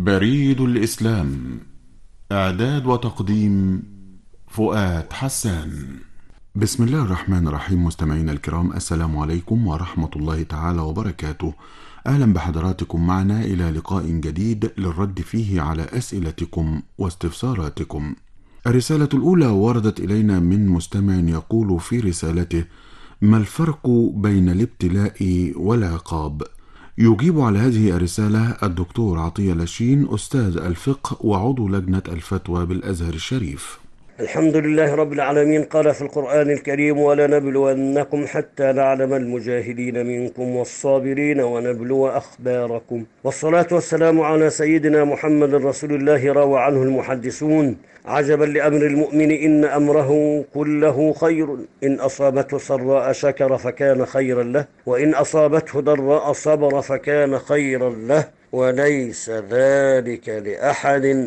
بريد الإسلام. إعداد وتقديم فؤاد حسان. بسم الله الرحمن الرحيم. مستمعينا الكرام، السلام عليكم ورحمة الله تعالى وبركاته. أهلا بحضراتكم معنا إلى لقاء جديد للرد فيه على أسئلتكم واستفساراتكم. الرسالة الأولى وردت إلينا من مستمع يقول في رسالته: ما الفرق بين الابتلاء والعقاب؟ يجيب على هذه الرسالة الدكتور عطية لاشين، أستاذ الفقه وعضو لجنة الفتوى بالأزهر الشريف. الحمد لله رب العالمين. قال في القرآن الكريم: ولنبلونكم حتى نعلم المجاهدين منكم والصابرين ونبلو أخباركم. والصلاة والسلام على سيدنا محمد رسول الله. روى عنه المحدثون: عجبا لأمر المؤمن إن أمره كله خير، إن أصابته سراء شكر فكان خيرا له، وإن أصابته ضراء صبر فكان خيرا له، وليس ذلك لأحد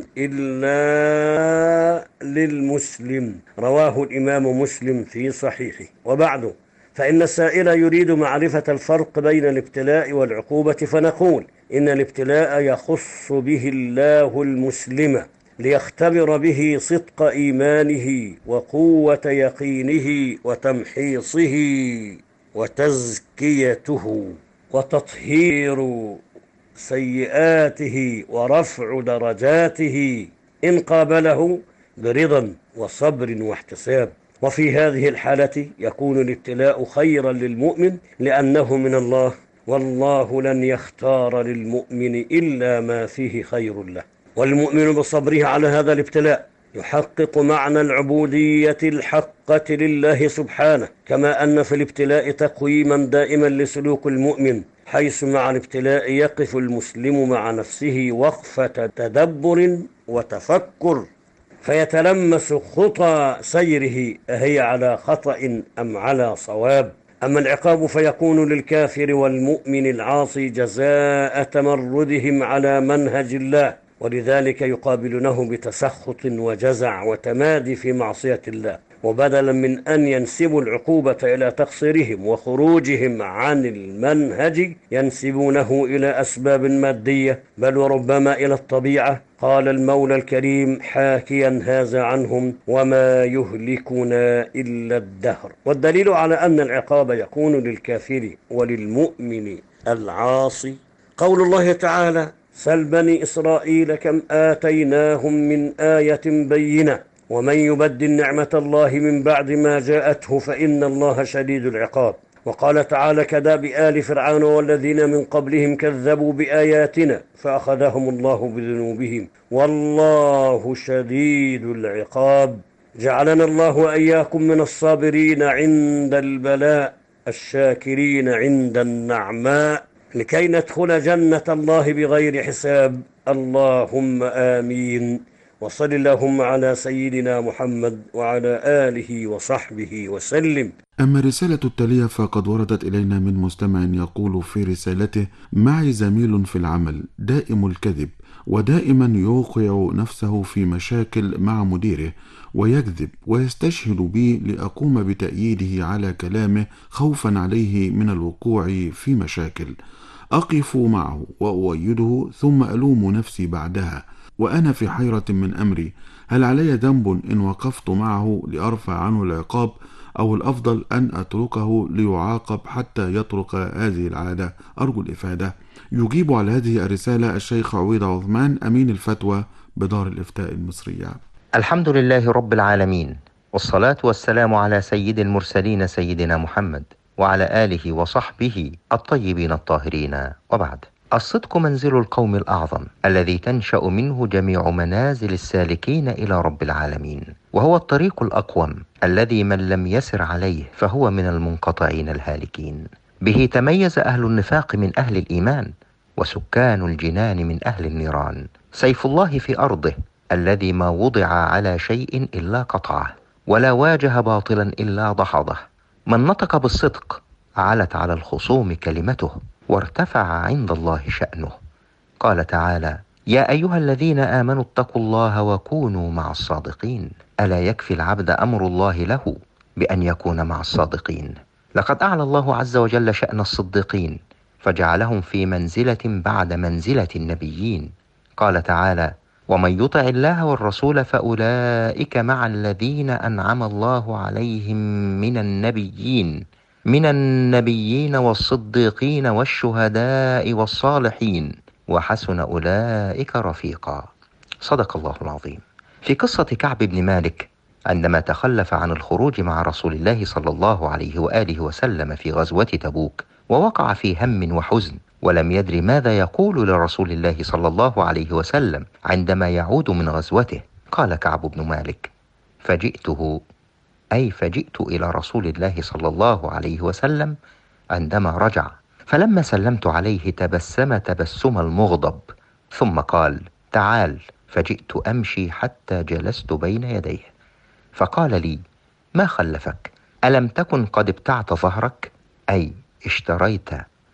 إلا للمسلم. رواه الإمام مسلم في صحيحه. وبعد، فإن السائل يريد معرفة الفرق بين الابتلاء والعقوبة، فنقول إن الابتلاء يخص به الله المسلم ليختبر به صدق إيمانه وقوة يقينه وتمحيصه وتزكيته وتطهير سيئاته ورفع درجاته، إن قابله برضا وصبر واحتساب. وفي هذه الحالة يكون الابتلاء خيرا للمؤمن لأنه من الله، والله لن يختار للمؤمن إلا ما فيه خير له. والمؤمن بصبره على هذا الابتلاء يحقق معنى العبودية الحقة لله سبحانه، كما أن في الابتلاء تقويما دائما لسلوك المؤمن، حيث مع الابتلاء يقف المسلم مع نفسه وقفة تدبر وتفكر، فيتلمس خطى سيره أهي على خطأ أم على صواب. أما العقاب فيكون للكافر والمؤمن العاصي جزاء تمردهم على منهج الله، ولذلك يقابلونه بتسخط وجزع وتمادي في معصية الله، وبدلا من أن ينسبوا العقوبة إلى تقصيرهم وخروجهم عن المنهج ينسبونه إلى أسباب مادية، بل وربما إلى الطبيعة. قال المولى الكريم حاكيا هذا عنهم: وما يهلكنا إلا الدهر. والدليل على أن العقاب يكون للكافر وللمؤمن العاصي قول الله تعالى: سل بني إسرائيل كم آتيناهم من آية بينة ومن يبدل نعمة الله من بعد ما جاءته فإن الله شديد العقاب. وقال تعالى: كداب آل فرعون والذين من قبلهم كذبوا بآياتنا فأخذهم الله بذنوبهم والله شديد العقاب. جعلنا الله وإياكم من الصابرين عند البلاء الشاكرين عند النعماء، لكي ندخل جنة الله بغير حساب. اللهم آمين. وصل اللهم على سيدنا محمد وعلى آله وصحبه وسلم. أما الرسالة التالية فقد وردت إلينا من مستمع يقول في رسالته: معي زميل في العمل دائم الكذب، ودائما يوقع نفسه في مشاكل مع مديره، ويكذب ويستشهد بي لأقوم بتأييده على كلامه خوفا عليه من الوقوع في مشاكل. أقف معه وأؤيده ثم ألوم نفسي بعدها، وأنا في حيرة من أمري. هل علي ذنب إن وقفت معه لأرفع عنه العقاب، أو الأفضل أن أتركه ليعاقب حتى يترك هذه العادة؟ أرجو الإفادة. يجيب على هذه الرسالة الشيخ عويض عثمان، أمين الفتوى بدار الإفتاء المصرية. الحمد لله رب العالمين، والصلاة والسلام على سيد المرسلين سيدنا محمد وعلى آله وصحبه الطيبين الطاهرين. وبعد، الصدق منزل القوم الأعظم الذي تنشأ منه جميع منازل السالكين إلى رب العالمين، وهو الطريق الأقوم الذي من لم يسر عليه فهو من المنقطعين الهالكين. به تميز أهل النفاق من أهل الإيمان، وسكان الجنان من أهل النيران. سيف الله في أرضه الذي ما وضع على شيء إلا قطعه، ولا واجه باطلا إلا دحضه. من نطق بالصدق علت على الخصوم كلمته، وارتفع عند الله شأنه. قال تعالى: يا أيها الذين آمنوا اتقوا الله وكونوا مع الصادقين. ألا يكفي العبد أمر الله له بأن يكون مع الصادقين؟ لقد أعلى الله عز وجل شأن الصديقين، فجعلهم في منزلة بعد منزلة النبيين، قال تعالى: ومن يطع الله والرسول فأولئك مع الذين أنعم الله عليهم من النبيين والصديقين والشهداء والصالحين وحسن أولئك رفيقا. صدق الله العظيم. في قصة كعب بن مالك عندما تخلف عن الخروج مع رسول الله صلى الله عليه وآله وسلم في غزوة تبوك، ووقع في هم وحزن، ولم يدر ماذا يقول لرسول الله صلى الله عليه وسلم عندما يعود من غزوته، قال كعب بن مالك: فجئت إلى رسول الله صلى الله عليه وسلم عندما رجع، فلما سلمت عليه تبسم تبسم المغضب، ثم قال: تعال. فجئت أمشي حتى جلست بين يديه، فقال لي: ما خلفك؟ ألم تكن قد ابتعت ظهرك؟ أي اشتريت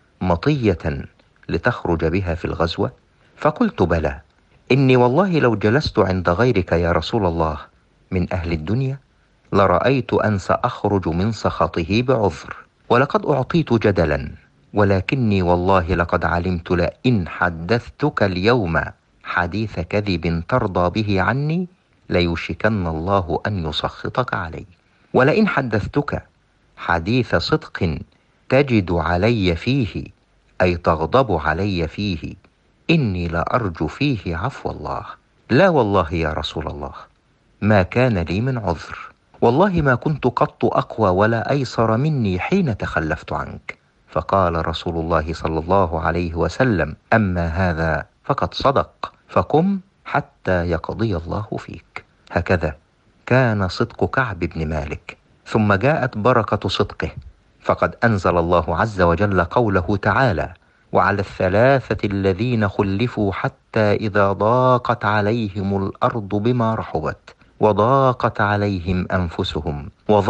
مطية لتخرج بها في الغزوة؟ فقلت: بلى، إني والله لو جلست عند غيرك يا رسول الله من أهل الدنيا لرأيت أن سأخرج من سخطه بعذر، ولقد أعطيت جدلا، ولكني والله لقد علمت لئن حدثتك اليوم حديث كذب ترضى به عني ليوشكن الله أن يسخطك علي، ولئن حدثتك حديث صدق تجد علي فيه، أي تغضب علي فيه، إني لأرجو فيه عفو الله. لا والله يا رسول الله، ما كان لي من عذر، والله ما كنت قط أقوى ولا أيسر مني حين تخلفت عنك. فقال رسول الله صلى الله عليه وسلم: أما هذا فقد صدق، فقم حتى يقضي الله فيك. هكذا كان صدق كعب بن مالك. ثم جاءت بركة صدقه، فقد أنزل الله عز وجل قوله تعالى: وعلى الثلاثة الذين خلفوا حتى إذا ضاقت عليهم الأرض بما رحبت وضاقت عليهم أنفسهم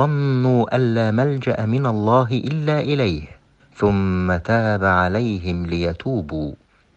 وظنوا أن لا ملجأ من الله إلا إليه ثم تاب عليهم ليتوبوا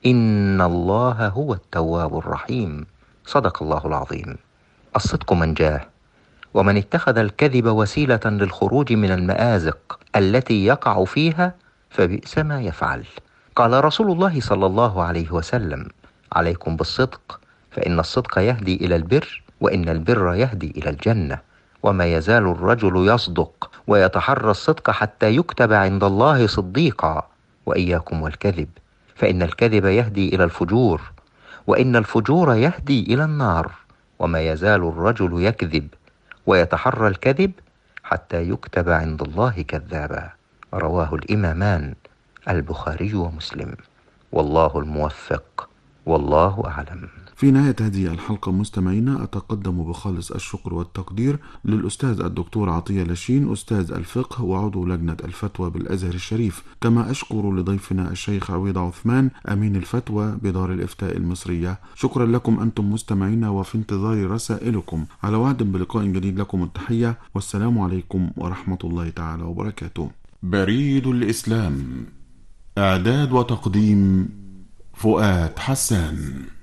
إن الله هو التواب الرحيم. صدق الله العظيم. الصدق منجاه، ومن اتخذ الكذب وسيلة للخروج من المآزق التي يقع فيها فبئس ما يفعل. قال رسول الله صلى الله عليه وسلم: عليكم بالصدق، فإن الصدق يهدي إلى البر، وإن البر يهدي إلى الجنة. وما يزال الرجل يصدق ويتحرى الصدق حتى يكتب عند الله صديقا. وإياكم والكذب، فإن الكذب يهدي إلى الفجور، وإن الفجور يهدي إلى النار. وما يزال الرجل يكذب ويتحرى الكذب حتى يكتب عند الله كذابا. رواه الإمامان البخاري ومسلم، والله الموفق، والله أعلم. في نهاية هذه الحلقة مستمعينا أتقدم بخالص الشكر والتقدير للأستاذ الدكتور عطية لاشين أستاذ الفقه وعضو لجنة الفتوى بالأزهر الشريف، كما أشكر لضيفنا الشيخ عويض عثمان أمين الفتوى بدار الإفتاء المصرية. شكرا لكم أنتم مستمعينا، وفي انتظار رسائلكم. على وعد بلقاء جديد، لكم التحية والسلام عليكم ورحمة الله تعالى وبركاته. بريد الإسلام، إعداد وتقديم فؤاد حسان.